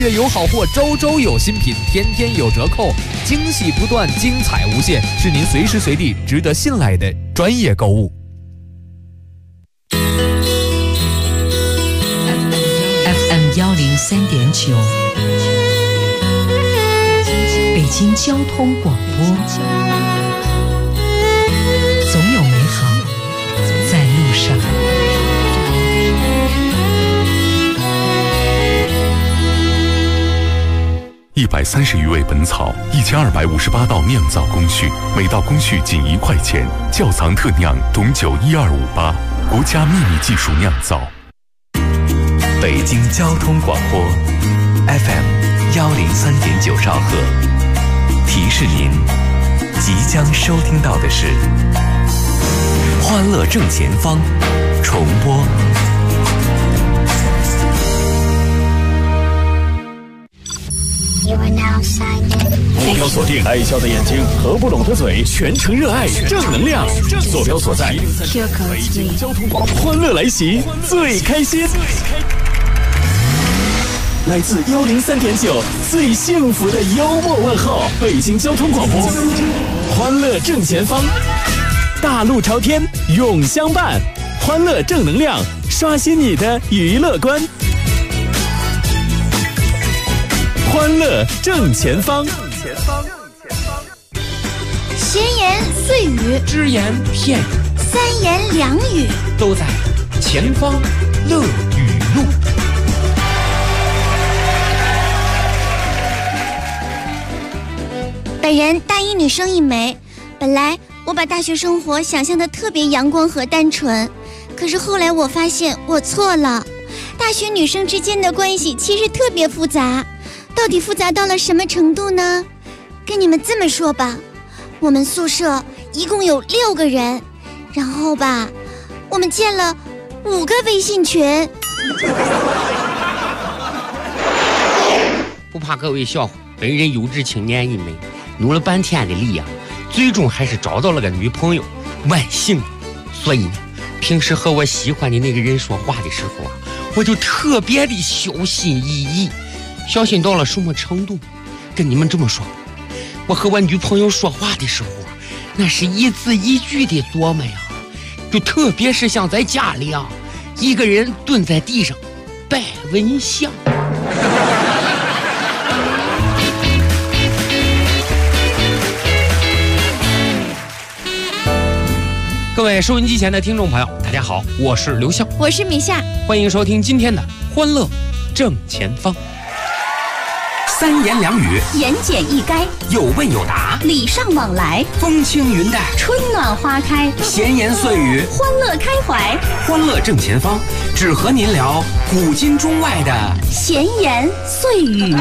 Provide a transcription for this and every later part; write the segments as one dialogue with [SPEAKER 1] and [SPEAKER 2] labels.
[SPEAKER 1] 月有好货，周周有新品，天天有折扣，惊喜不断，精彩无限，是您随时随地值得信赖的专业购物。
[SPEAKER 2] FM 103.9，北京交通广播，总有美好在路上。
[SPEAKER 3] 130余味本草，1258道酿造工序，每道工序仅1块钱。窖藏特酿董酒12588，国家秘密技术酿造。
[SPEAKER 4] 北京交通广播 FM 103.9兆赫，提示您即将收听到的是《欢乐正前方》重播。
[SPEAKER 5] 坐标锁定，爱笑的眼睛和不拢的嘴，全程热爱正能量。坐标所在，北京交通广播，欢乐来袭，最开心。来自103.9最幸福的幽默问候，北京交通广播，欢乐正前方，大路朝天，永相伴，欢乐正能量，刷新你的娱乐观。欢乐正前方，
[SPEAKER 6] 闲言碎语，
[SPEAKER 1] 只言片语，
[SPEAKER 6] 三言两语，
[SPEAKER 1] 都在前方乐语录。
[SPEAKER 6] 本人大一女生一枚，本来我把大学生活想象的特别阳光和单纯，可是后来我发现我错了，大学女生之间的关系其实特别复杂。到底复杂到了什么程度呢？跟你们这么说吧，我们宿舍一共有6个人，然后吧，我们建了5个微信群。
[SPEAKER 7] 不怕各位笑话，本人有志青年一枚，努了半天的力啊，最终还是找到了个女朋友，万幸。所以呢，平时和我喜欢的那个人说话的时候啊，我就特别的小心翼翼。小心到了什么程度？跟你们这么说，我和我女朋友说话的时候啊，那是一字一句的琢磨呀，就特别是像在家里啊，一个人蹲在地上拜蚊香。各位收音机前的听众朋友，大家好，我是刘笑，
[SPEAKER 6] 我是米夏，
[SPEAKER 7] 欢迎收听今天的欢乐正前方。
[SPEAKER 8] 三言两语，
[SPEAKER 9] 言简意赅，
[SPEAKER 8] 有问有答，
[SPEAKER 9] 礼尚往来，
[SPEAKER 8] 风轻云淡，
[SPEAKER 9] 春暖花开，
[SPEAKER 8] 闲言碎语，
[SPEAKER 9] 欢乐开怀。
[SPEAKER 8] 欢乐正前方，只和您聊古今中外的
[SPEAKER 9] 闲言碎语。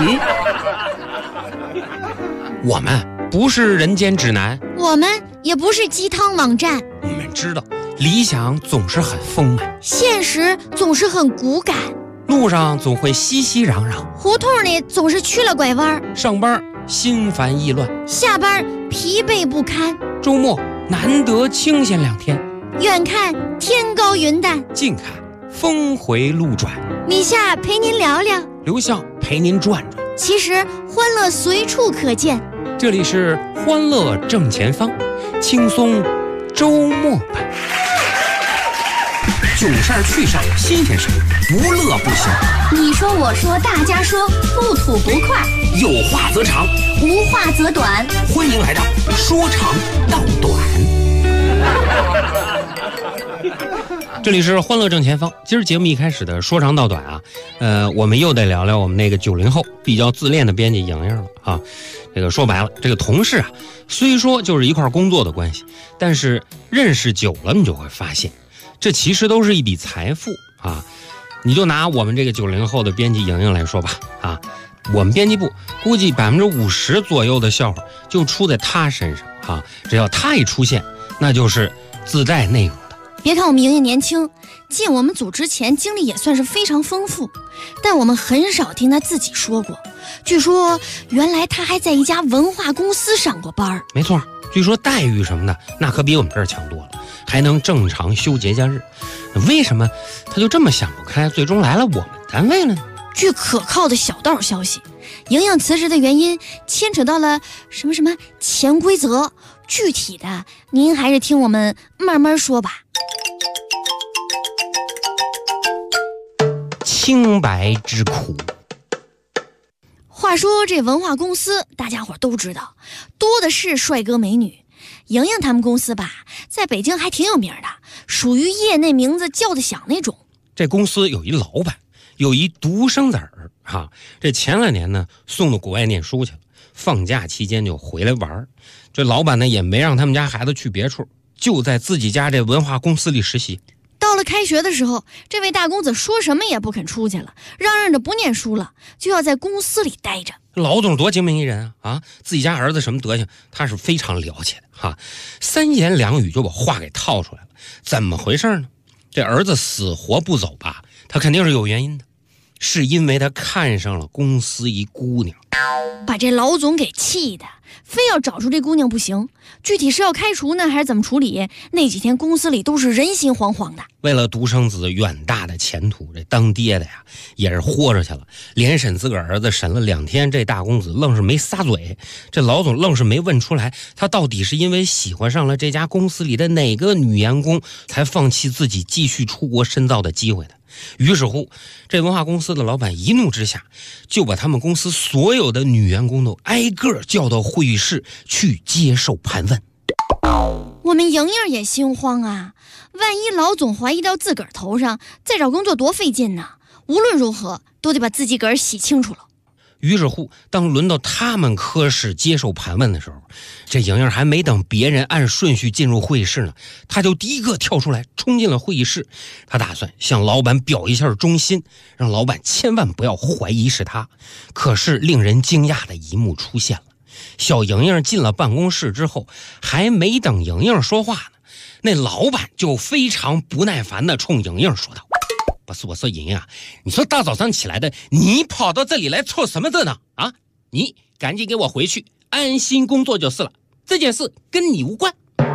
[SPEAKER 7] 我们不是人间指南，
[SPEAKER 6] 我们也不是鸡汤网站，
[SPEAKER 7] 我们知道理想总是很丰满，
[SPEAKER 6] 现实总是很骨感，
[SPEAKER 7] 路上总会熙熙攘攘，
[SPEAKER 6] 胡同里总是去了拐弯，
[SPEAKER 7] 上班心烦意乱，
[SPEAKER 6] 下班疲惫不堪，
[SPEAKER 7] 周末难得清闲2天，
[SPEAKER 6] 远看天高云淡，
[SPEAKER 7] 近看峰回路转。
[SPEAKER 6] 米夏陪您聊聊，
[SPEAKER 7] 刘笑陪您转转，
[SPEAKER 6] 其实欢乐随处可见。
[SPEAKER 7] 这里是欢乐正前方，轻松周末版。
[SPEAKER 8] 囧事儿趣事儿新鲜事儿，不乐不行。
[SPEAKER 9] 你说我说大家说，不吐不快，
[SPEAKER 8] 有话则长，
[SPEAKER 9] 无话则短。
[SPEAKER 8] 欢迎来到说长道短。
[SPEAKER 7] 这里是欢乐正前方，今儿节目一开始的说长道短啊，我们又得聊聊我们那个90后比较自恋的编辑莹莹了啊。这个说白了，这个同事啊，虽说就是一块工作的关系，但是认识久了，你就会发现，这其实都是一笔财富啊。你就拿我们这个90后的编辑莹莹来说吧啊，我们编辑部估计50%左右的笑话就出在她身上啊，只要她一出现，那就是自带内容的。
[SPEAKER 6] 别看我们莹莹年轻，进我们组之前经历也算是非常丰富，但我们很少听她自己说过。据说原来她还在一家文化公司上过班。
[SPEAKER 7] 没错，据说待遇什么的那可比我们这儿强多了，还能正常休节假日。为什么她就这么想不开，最终来了我们单位了呢？
[SPEAKER 10] 据可靠的小道消息，莹莹辞职的原因牵扯到了什么潜规则，具体的您还是听我们慢慢说吧。
[SPEAKER 7] 清白之苦。
[SPEAKER 10] 话说这文化公司大家伙都知道，多的是帅哥美女。莹莹他们公司吧，在北京还挺有名的，属于业内名字叫得响那种。
[SPEAKER 7] 这公司有一老板，有一独生子儿这前2年呢送到国外念书去了，放假期间就回来玩。这老板呢也没让他们家孩子去别处，就在自己家这文化公司里实习。
[SPEAKER 10] 到了开学的时候，这位大公子说什么也不肯出去了，嚷嚷着不念书了，就要在公司里待着。
[SPEAKER 7] 老总多精明一人啊！自己家儿子什么德行，他是非常了解的3言2语就把话给套出来了。怎么回事呢？这儿子死活不走吧，他肯定是有原因的，是因为他看上了公司一姑娘，
[SPEAKER 10] 把这老总给气的，非要找出这姑娘不行。具体是要开除呢，还是怎么处理？那几天公司里都是人心惶惶的。
[SPEAKER 7] 为了独生子远大的前途，这当爹的呀也是豁着去了，连审自个儿儿子审了2天，这大公子愣是没撒嘴。这老总愣是没问出来，他到底是因为喜欢上了这家公司里的哪个女员工，才放弃自己继续出国深造的机会的。于是乎，这文化公司的老板一怒之下，就把他们公司所有的女员工都挨个叫到会议室去接受盘问。
[SPEAKER 10] 我们莹莹也心慌啊，万一老总怀疑到自个儿头上，再找工作多费劲呢。无论如何都得把自己个儿洗清楚了。
[SPEAKER 7] 于是乎，当轮到他们科室接受盘问的时候，这莹莹还没等别人按顺序进入会议室呢，她就第一个跳出来冲进了会议室。她打算向老板表一下忠心，让老板千万不要怀疑是她。可是令人惊讶的一幕出现了，小莹莹进了办公室之后，还没等莹莹说话呢，那老板就非常不耐烦地冲莹莹说道：我说莹莹啊，你说大早上起来的，你跑到这里来凑什么热闹啊？你赶紧给我回去安心工作就是了，这件事跟你无关。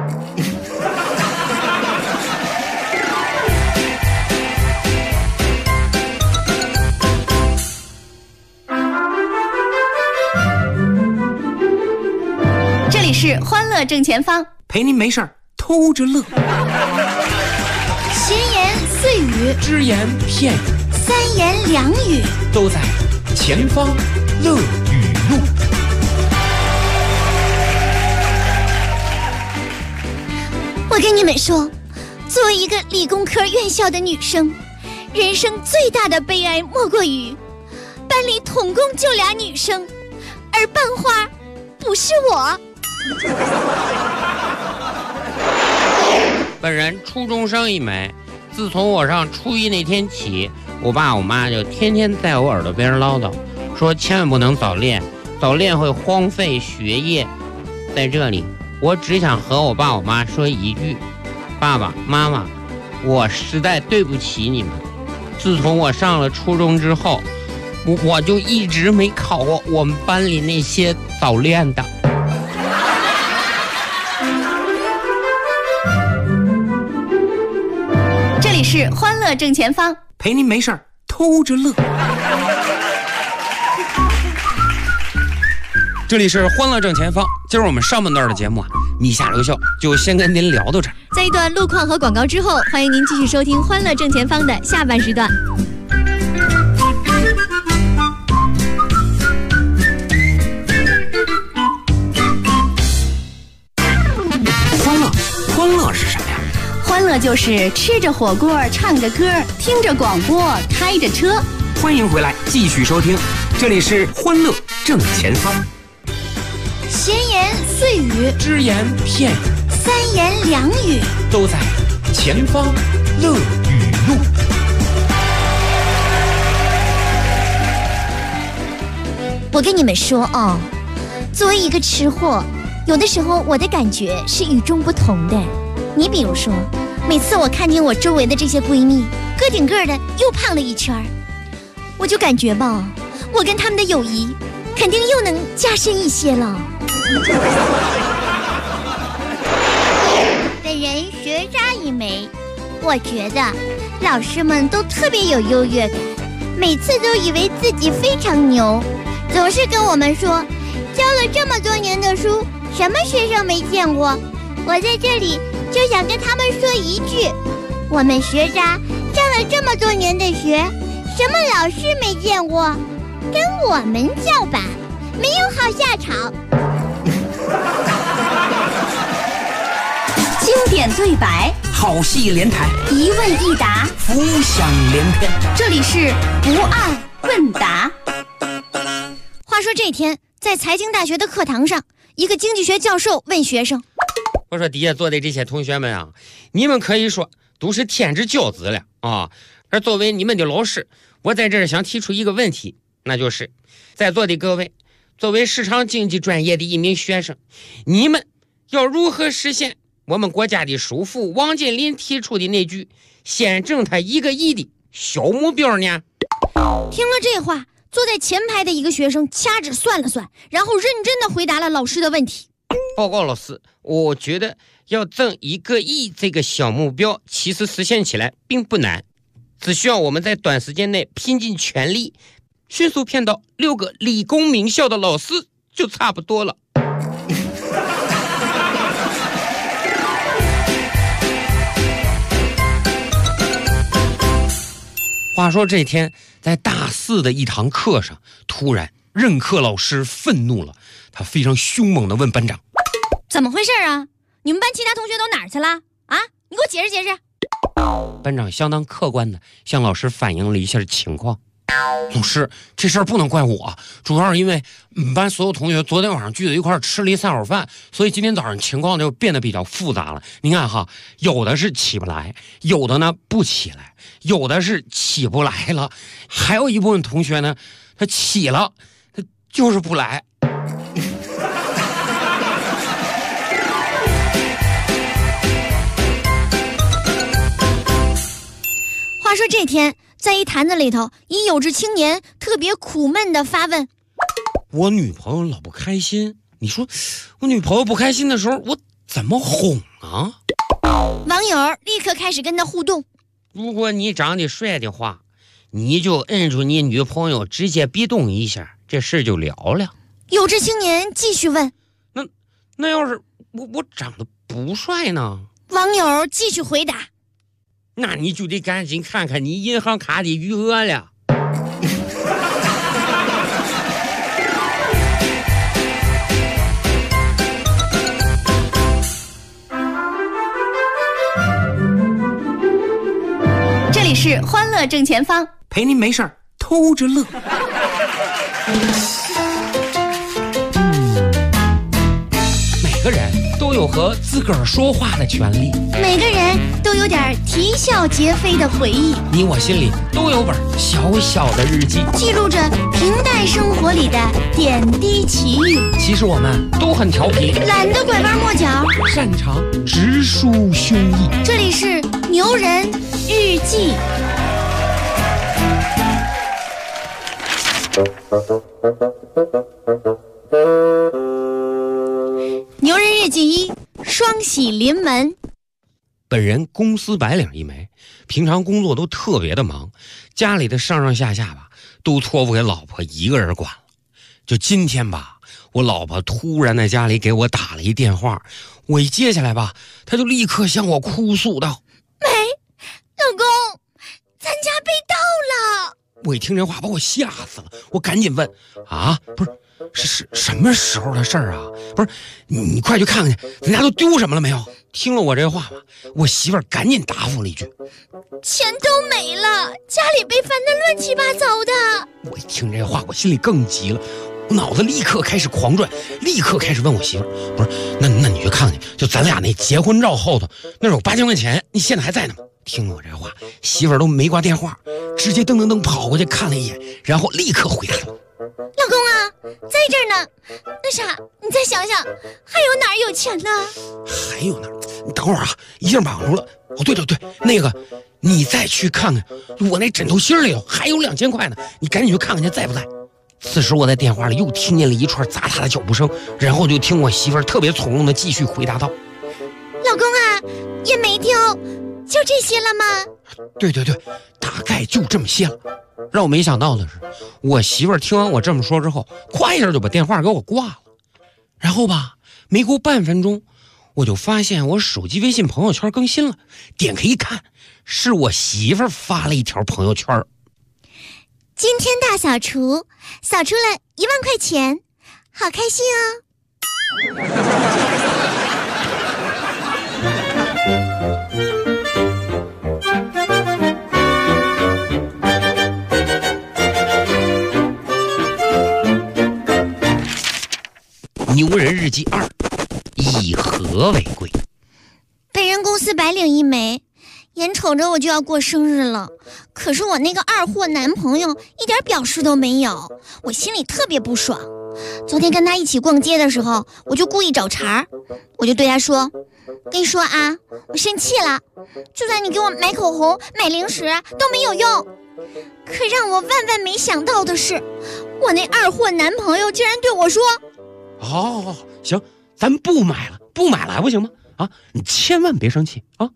[SPEAKER 9] 这里是欢乐正前方，
[SPEAKER 8] 陪您没事儿偷着乐。
[SPEAKER 6] 闲言碎语，
[SPEAKER 1] 只言片语
[SPEAKER 6] 3言2语，
[SPEAKER 1] 都在前方乐语录。
[SPEAKER 6] 我跟你们说，作为一个理工科院校的女生，人生最大的悲哀莫过于班里统共就2女生，而班花不是我。
[SPEAKER 11] 本人初中生一枚，自从我上初1那天起，我爸我妈就天天在我耳朵边唠叨，说千万不能早恋，早恋会荒废学业。在这里，我只想和我爸我妈说一句：爸爸妈妈，我实在对不起你们。自从我上了初中之后，我就一直没考过我们班里那些早恋的。
[SPEAKER 9] 这里是欢乐正前方，
[SPEAKER 8] 陪您没事儿偷着乐。
[SPEAKER 7] 这里是欢乐正前方，今儿我们上半段的节目米下留校就先跟您聊到这儿。
[SPEAKER 10] 在一段路况和广告之后，欢迎您继续收听欢乐正前方的下半时段。
[SPEAKER 8] 欢乐是什么呀？
[SPEAKER 9] 欢乐就是吃着火锅，唱着歌，听着广播，开着车。
[SPEAKER 8] 欢迎回来，继续收听，这里是欢乐正前方。
[SPEAKER 6] 闲言碎语，
[SPEAKER 1] 只言片语
[SPEAKER 6] 3言2语，
[SPEAKER 1] 都在前方乐语录。
[SPEAKER 6] 我跟你们说啊，作为一个吃货，有的时候我的感觉是与众不同的。你比如说，每次我看见我周围的这些闺蜜个顶个的又胖了一圈，我就感觉吧，我跟她们的友谊肯定又能加深一些了。本人学渣一枚，我觉得老师们都特别有优越感， 每次都以为自己非常牛，总是跟我们说，教了这么多年的书，什么学生没见过。我在这里就想跟他们说一句，我们学渣上了这么多年的学，什么老师没见过，跟我们叫板，没有好下场。
[SPEAKER 9] 经典对白，
[SPEAKER 8] 好戏连台，
[SPEAKER 9] 一问一答，
[SPEAKER 8] 浮想联翩。
[SPEAKER 9] 这里是不二问答。
[SPEAKER 10] 话说这天，在财经大学的课堂上，一个经济学教授问学生：“
[SPEAKER 7] 我说底下坐的这些同学们啊，你们可以说都是天之骄子了啊！而作为你们的老师，我在这儿想提出一个问题，那就是在座的各位，作为市场经济专业的一名学生，你们要如何实现我们国家的首富王健林提出的那句先挣他1个亿的小目标呢？”
[SPEAKER 10] 听了这话，坐在前排的一个学生掐指算了算，然后认真地回答了老师的问题。
[SPEAKER 7] 报告老师，我觉得要挣1个亿这个小目标，其实实现起来并不难，只需要我们在短时间内拼尽全力，迅速骗到6个理工名校的老师就差不多了。话说这天，在大4的一堂课上，突然任课老师愤怒了，他非常凶猛地问班长：“
[SPEAKER 10] 怎么回事啊？你们班其他同学都哪儿去了？啊，你给我解释解释。”
[SPEAKER 7] 班长相当客观地向老师反映了一下情况：“老师，这事儿不能怪我，主要是因为班所有同学昨天晚上聚在一块儿吃了一3碗饭，所以今天早上情况就变得比较复杂了。您看哈，有的是起不来，有的呢不起来，有的是起不来了，还有一部分同学呢，他起了，他就是不来。”
[SPEAKER 10] 话说这天，在一坛子里头，一有志青年特别苦闷地发问：“
[SPEAKER 7] 我女朋友老不开心，你说我女朋友不开心的时候，我怎么哄啊？”
[SPEAKER 10] 网友立刻开始跟他互动：“
[SPEAKER 7] 如果你长得帅的话，你就摁住你女朋友，直接逼动一下，这事就了了。”
[SPEAKER 10] 有志青年继续问：“
[SPEAKER 7] 那要是我长得不帅呢？”
[SPEAKER 10] 网友继续回答：“
[SPEAKER 7] 那你就得赶紧看看你银行卡的余额了。”
[SPEAKER 9] 这里是欢乐正前方，
[SPEAKER 8] 陪您没事儿偷着乐。
[SPEAKER 7] 每个人都有和自个儿说话的权利，
[SPEAKER 10] 每个人都有点啼笑皆非的回忆，
[SPEAKER 7] 你我心里都有本小小的日记，
[SPEAKER 10] 记录着平淡生活里的点滴奇遇。
[SPEAKER 7] 其实我们都很调皮，
[SPEAKER 10] 懒得拐弯抹角，
[SPEAKER 7] 擅长直抒胸臆。
[SPEAKER 10] 这里是牛人日记。牛人日记1：双喜临门。
[SPEAKER 7] 本人公司白领一枚，平常工作都特别的忙，家里的上上下下吧都托付给老婆一个人管了。就今天吧，我老婆突然在家里给我打了一电话，我一接下来吧，她就立刻向我哭诉道：“
[SPEAKER 10] 老公，咱家被盗了！”
[SPEAKER 7] 我一听这话把我吓死了，我赶紧问：“啊，不是什么时候的事儿啊？不是你快去看看去，咱家都丢什么了没有？”听了我这话吧，我媳妇儿赶紧答复了一句：“
[SPEAKER 10] 钱都没了，家里被翻得乱七八糟的。”
[SPEAKER 7] 我一听这话，我心里更急了，我脑子立刻开始狂转，立刻开始问我媳妇儿：“不是，那你去看看去，就咱俩那结婚照后头那有8000块钱，你现在还在呢吗？”听了我这话，媳妇儿都没挂电话，直接噔噔噔跑过去看了一眼，然后立刻回答了：“
[SPEAKER 10] 老公啊，在这儿呢。那啥，你再想想，还有哪儿有钱呢？
[SPEAKER 7] 还有哪儿？你等会儿啊，一下绑住了。哦，对，那个，你再去看看，我那枕头芯里头还有2000块呢，你赶紧去看看去，在不在？”此时我在电话里又听见了一串杂沓的脚步声，然后就听我媳妇儿特别从容的继续回答道：“
[SPEAKER 10] 老公啊，也没丢，
[SPEAKER 6] 就这些了吗？
[SPEAKER 7] 对，大概就这么些了。让我没想到的是，我媳妇儿听完我这么说之后，咵一下就把电话给我挂了。然后吧，没过半分钟，我就发现我手机微信朋友圈更新了，点开一看，是我媳妇儿发了一条朋友圈。
[SPEAKER 6] 今天大扫除，扫出了1万块钱，好开心哦！
[SPEAKER 7] 牛人日记2，以和为贵。
[SPEAKER 6] 被人公司白领一枚，眼瞅着我就要过生日了，可是我那个二货男朋友一点表示都没有，我心里特别不爽。昨天跟他一起逛街的时候，我就故意找茬，我就对他说：“跟你说啊，我生气了，就算你给我买口红、买零食都没有用。”可让我万万没想到的是，我那二货男朋友竟然对我说：“
[SPEAKER 7] 好，行，咱不买了还不行吗？啊，你千万别生气啊！”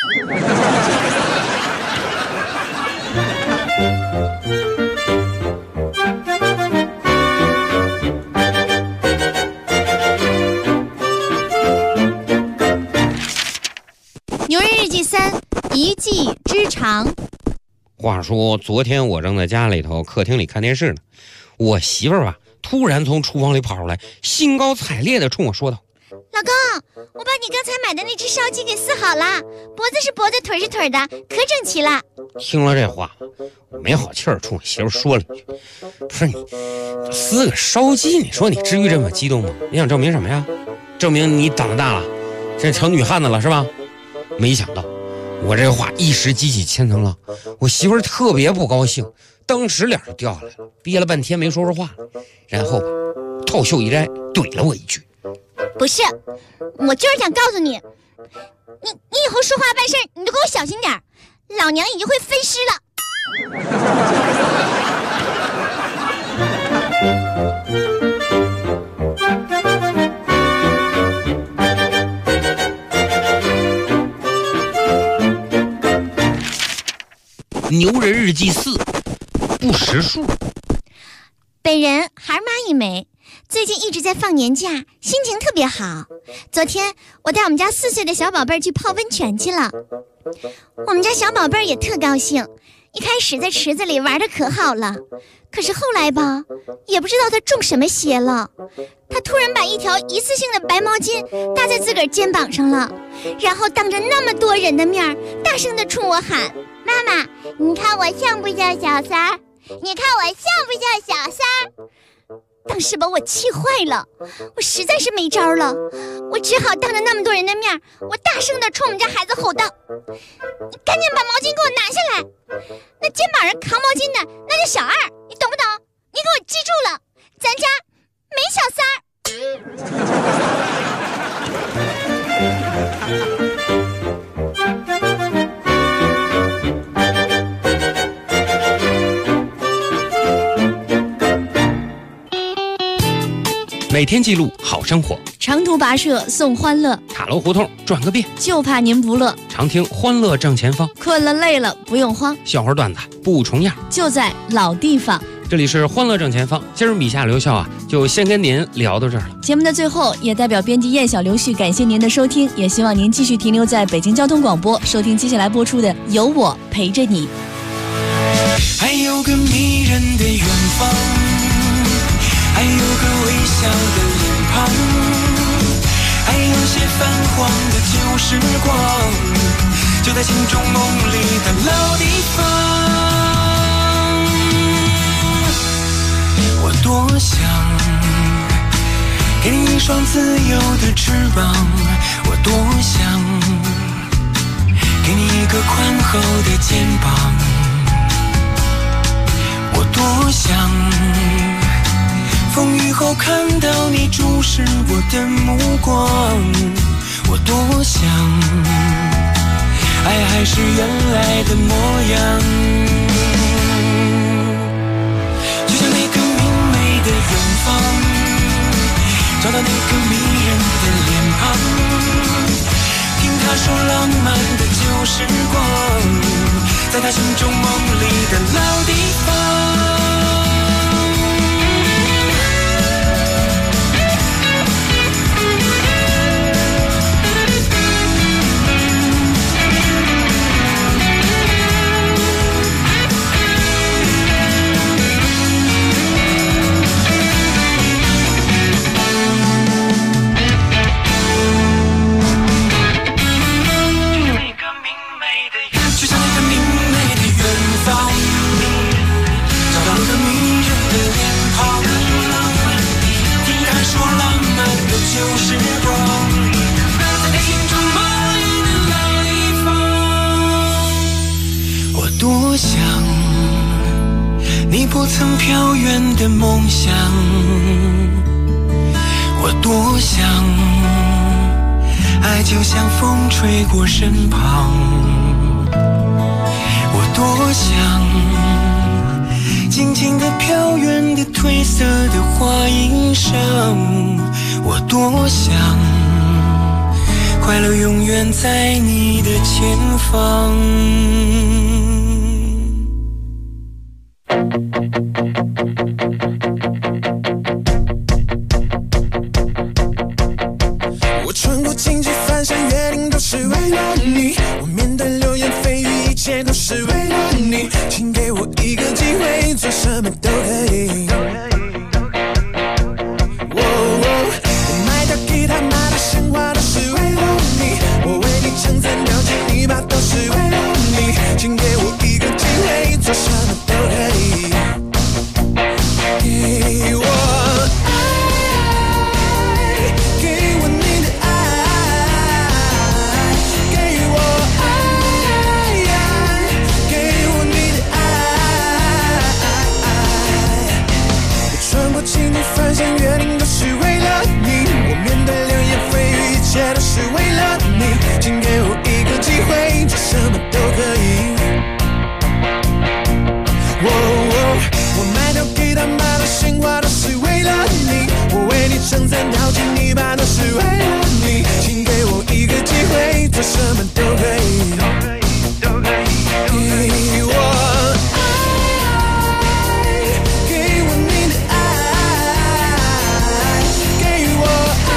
[SPEAKER 6] 牛人日记3，一技之长。
[SPEAKER 7] 话说昨天我正在家里头客厅里看电视呢，我媳妇儿吧突然从厨房里跑出来，兴高采烈地冲我说道：“
[SPEAKER 6] 老公，我把你刚才买的那只烧鸡给撕好了，脖子是脖子，腿是腿的，可整齐了。”
[SPEAKER 7] 听了这话，我没好气儿冲我媳妇说了一句：“不是你撕个烧鸡，你说你至于这么激动吗？你想证明什么呀？证明你长大了，这成女汉子了是吧？”没想到我这话一时激起千层浪，我媳妇儿特别不高兴，当时脸就掉下来了，憋了半天没说出话，然后吧套袖一摘，怼了我一句：“
[SPEAKER 6] 不是，我就是想告诉你，你以后说话办事你都给我小心点，老娘已经会分尸了。”
[SPEAKER 7] 牛人日记4，不识数。
[SPEAKER 6] 本人孩妈一枚，最近一直在放年假，心情特别好。昨天我带我们家4岁的小宝贝儿去泡温泉去了，我们家小宝贝儿也特高兴，一开始在池子里玩得可好了，可是后来吧，也不知道他中什么邪了，他突然把一条一次性的白毛巾搭在自个儿肩膀上了，然后当着那么多人的面大声地冲我喊：“妈妈，你看我像不像小三儿？你看我像不像小三儿？”当时把我气坏了，我实在是没招了，我只好当着那么多人的面，我大声地冲我们家孩子吼道：“你赶紧把毛巾给我拿下来！那肩膀上扛毛巾的那叫小二，你懂不懂？你给我记住了，咱家没小三儿。”
[SPEAKER 7] 每天记录好生活，
[SPEAKER 10] 长途跋涉送欢乐，
[SPEAKER 7] 塔楼胡同转个遍，
[SPEAKER 10] 就怕您不乐。
[SPEAKER 7] 常听欢乐正前方，
[SPEAKER 10] 困了累了不用慌，
[SPEAKER 7] 笑话段子不重样，
[SPEAKER 10] 就在老地方。
[SPEAKER 7] 这里是欢乐正前方，今儿米夏刘笑啊，就先跟您聊到这儿了。
[SPEAKER 10] 节目的最后，也代表编辑燕小刘旭感谢您的收听，也希望您继续停留在北京交通广播，收听接下来播出的《有我陪着你》。
[SPEAKER 12] 还有个迷人的远方，还有个微笑的脸庞，还有些泛黄的旧时光，就在心中梦里的老地方。我多想给你一双自由的翅膀，我多想给你一个宽厚的肩膀，我多想风雨后看到你注视我的目光，我多想爱还是原来的模样，就像那个明媚的远方，找到那个迷人的脸庞，听他说浪漫的旧时光，在他心中梦里的老地方。不曾飘远的梦想，我多想爱就像风吹过身旁，我多想静静地飘远的褪色的花衣裳，我多想快乐永远在你的前方。
[SPEAKER 13] 我穿过荆棘翻山越岭都是为了你，我面对流言蜚语一切都是为了你，请给我一个机会，做什么都可以。我卖掉吉他卖掉鲜花都是为了你，我为你称赞掉进泥巴都是为了你，请给我一个机会，做什么都可以。给我爱，给我你的爱，给我爱，给我你的爱。我穿过荆棘翻山越岭都是为了你，我面对流言蜚语一切都是为了你，请给我一个机会，做什么都可以。我卖掉吉他卖掉鲜花都是为了你，我为你称赞掉进泥巴都是为了你，请给我一个机会，做什么都可以。给我爱，给我你的爱，给我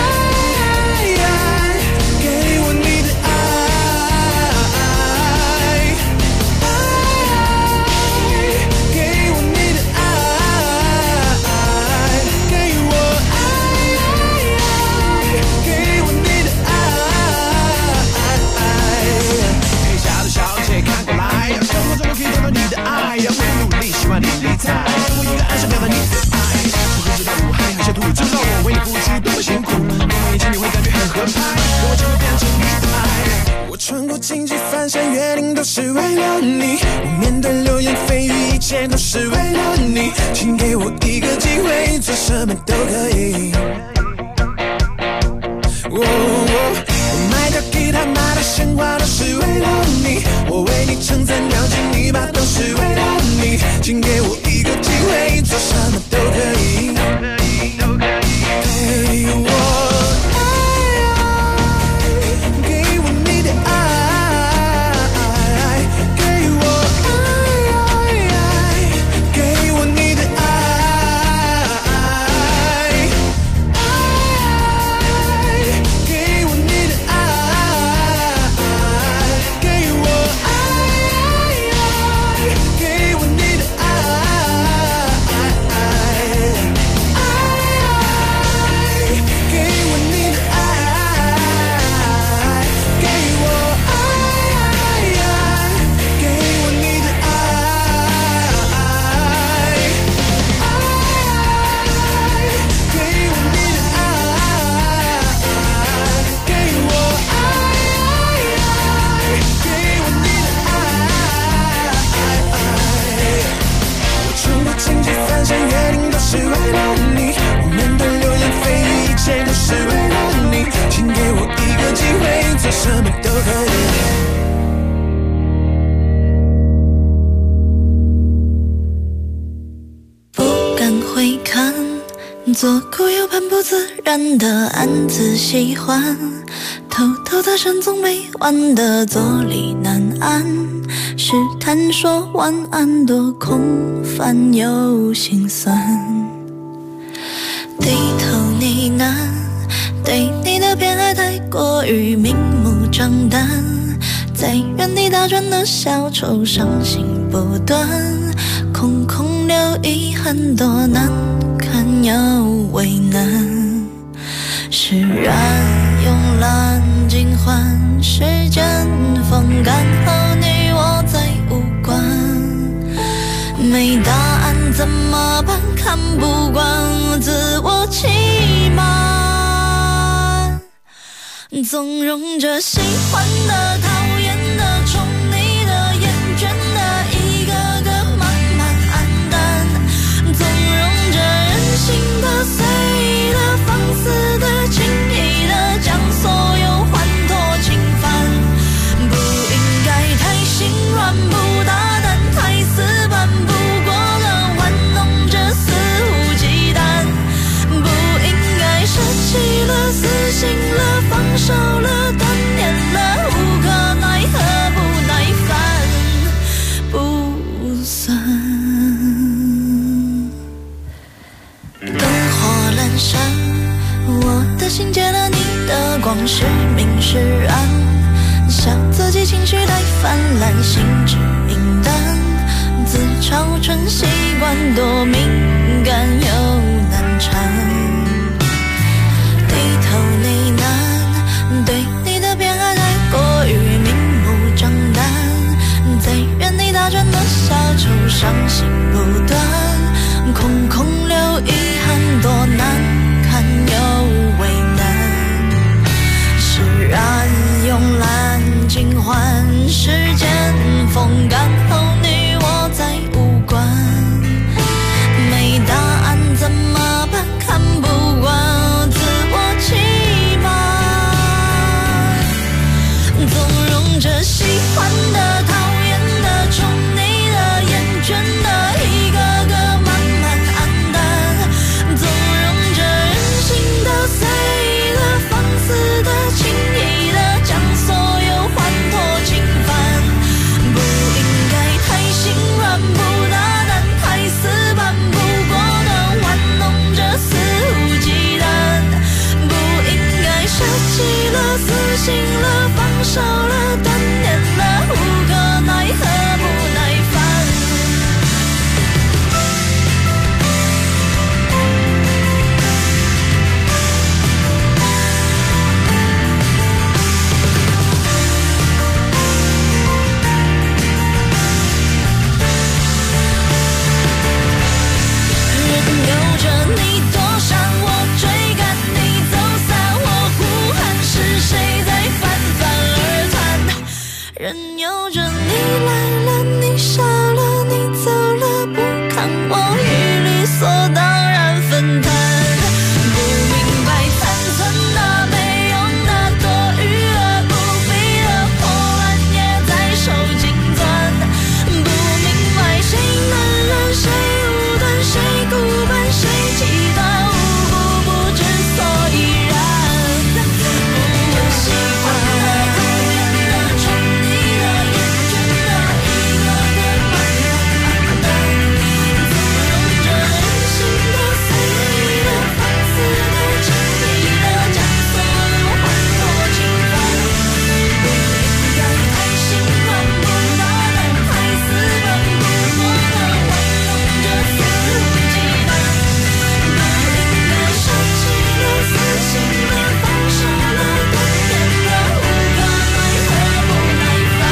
[SPEAKER 13] 爱，给我你的爱，给我你的爱，给我爱，给我你的爱。陪笑的小姐看过来，生活中我可以找到你的爱，我会努力，希望你理睬，给我一个安心表达你的爱。知不知道我还很想吐，知道我为你付出多么辛苦，多么一天你会感觉很合拍，可我就会变成你的爱。我穿过荆棘翻山越岭都是为了你，我面对流言蜚语一切都是为了你，请给我一个机会，做什么都可以。我卖掉吉他卖掉鲜花都是为了你，我为你称赞掉进泥巴都是为了你，请给我一个机会，做什么都可以。给我爱，给我你的爱，给我爱，给我你的爱，给我你的爱，给我爱，给我你的
[SPEAKER 14] 左顾右盼不自然的暗自喜欢，偷偷的深总没完的坐立难安，试探说晚安多空泛又心酸。低头呢喃，对你的偏爱太过于明目张胆，在原地打转的小丑伤心不断，空空留遗憾多难堪又为难。释然慵懒尽欢，时间风干后你我再无关。没答案怎么办？看不惯自我欺瞒，纵容着喜欢的、讨厌的、宠你的、厌倦的，一个个慢慢黯淡，纵容着任性的、随意的、放肆的、轻易的，将所有欢脱侵犯。不应该太心软，不大胆，太死板，不过的玩弄着肆无忌惮。不应该舍弃了、死心了、放手了、断念了，无可奈何，不耐烦，不算。灯火阑珊，我的心借了你的光，是明是暗，笑自己情绪太泛滥，心智明淡，自嘲成习惯，多敏感又难缠。低头呢喃，对你的偏爱太过于明目张胆，在原地打转的小丑伤心不断，空空留遗憾多难堪又为难。释然慵懒尽欢，时间风干后你我再无关。没答案怎么办？看不惯自我欺瞒，纵容着喜欢的、讨厌的、宠你的、厌倦的，一个个慢慢黯淡，纵容着任性的、随意的、放肆的、轻易的，将所有欢脱侵犯。不应该太心软，不大胆，太死板，不过的玩弄着肆无忌惮。不应该舍弃了、死心了、放手了、断念了，无可奈何，不耐烦。任由着你躲闪，我追赶你走散，我呼喊，是谁在泛泛而谈？任由着你来了，你笑了，你走了，不看我与理所当然分摊。不明白残存的、没用的、多余的、不必的破烂也在手紧攥。不明白谁能忍，谁无端，谁孤本，谁极端，无故不知所以然。不喜欢的、讨厌的、宠你的、厌倦的，一个个慢慢黯淡，纵容着任性的、随意的、放肆的、轻易的，将所有欢脱侵犯。不应该太心软，不大胆，太死板，不过的玩弄着肆无忌惮。不应该舍弃了、死心了、放手了、断念了，无可奈何，不耐烦。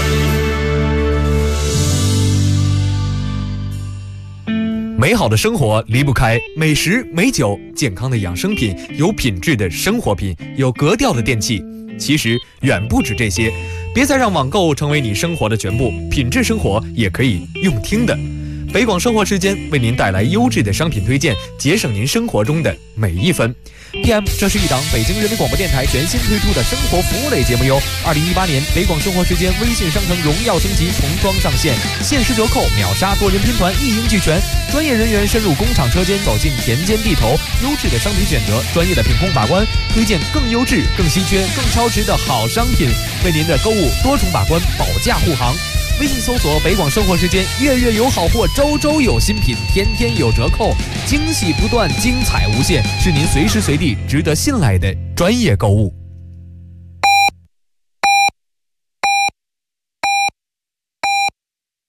[SPEAKER 1] 美好的生活离不开美食、美酒、健康的养生品、有品质的生活品、有格调的电器。其实远不止这些，别再让网购成为你生活的全部，品质生活也可以用听的。 北广生活时间为您带来优质的商品推荐，节省您生活中的每一分。PM， 这是一档北京人民广播电台全新推出的生活服务类节目哟。2018年北广生活时间微信商城荣耀升级童装上线，限时折扣，秒杀多人拼团，一应俱全。专业人员深入工厂车间，走进田间地头，优质的商品选择，专业的品控把关，推荐更优质、更稀缺、更超值的好商品，为您的购物多重把关，保驾护航。微信搜索北广生活时间，月月有好货，周周有新品，天天有折扣，惊喜不断，精彩无限，是您随时随地值得信赖的专业购物。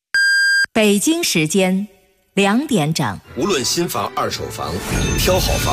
[SPEAKER 2] 北京时间2点整，
[SPEAKER 15] 无论新房、二手房，挑好房。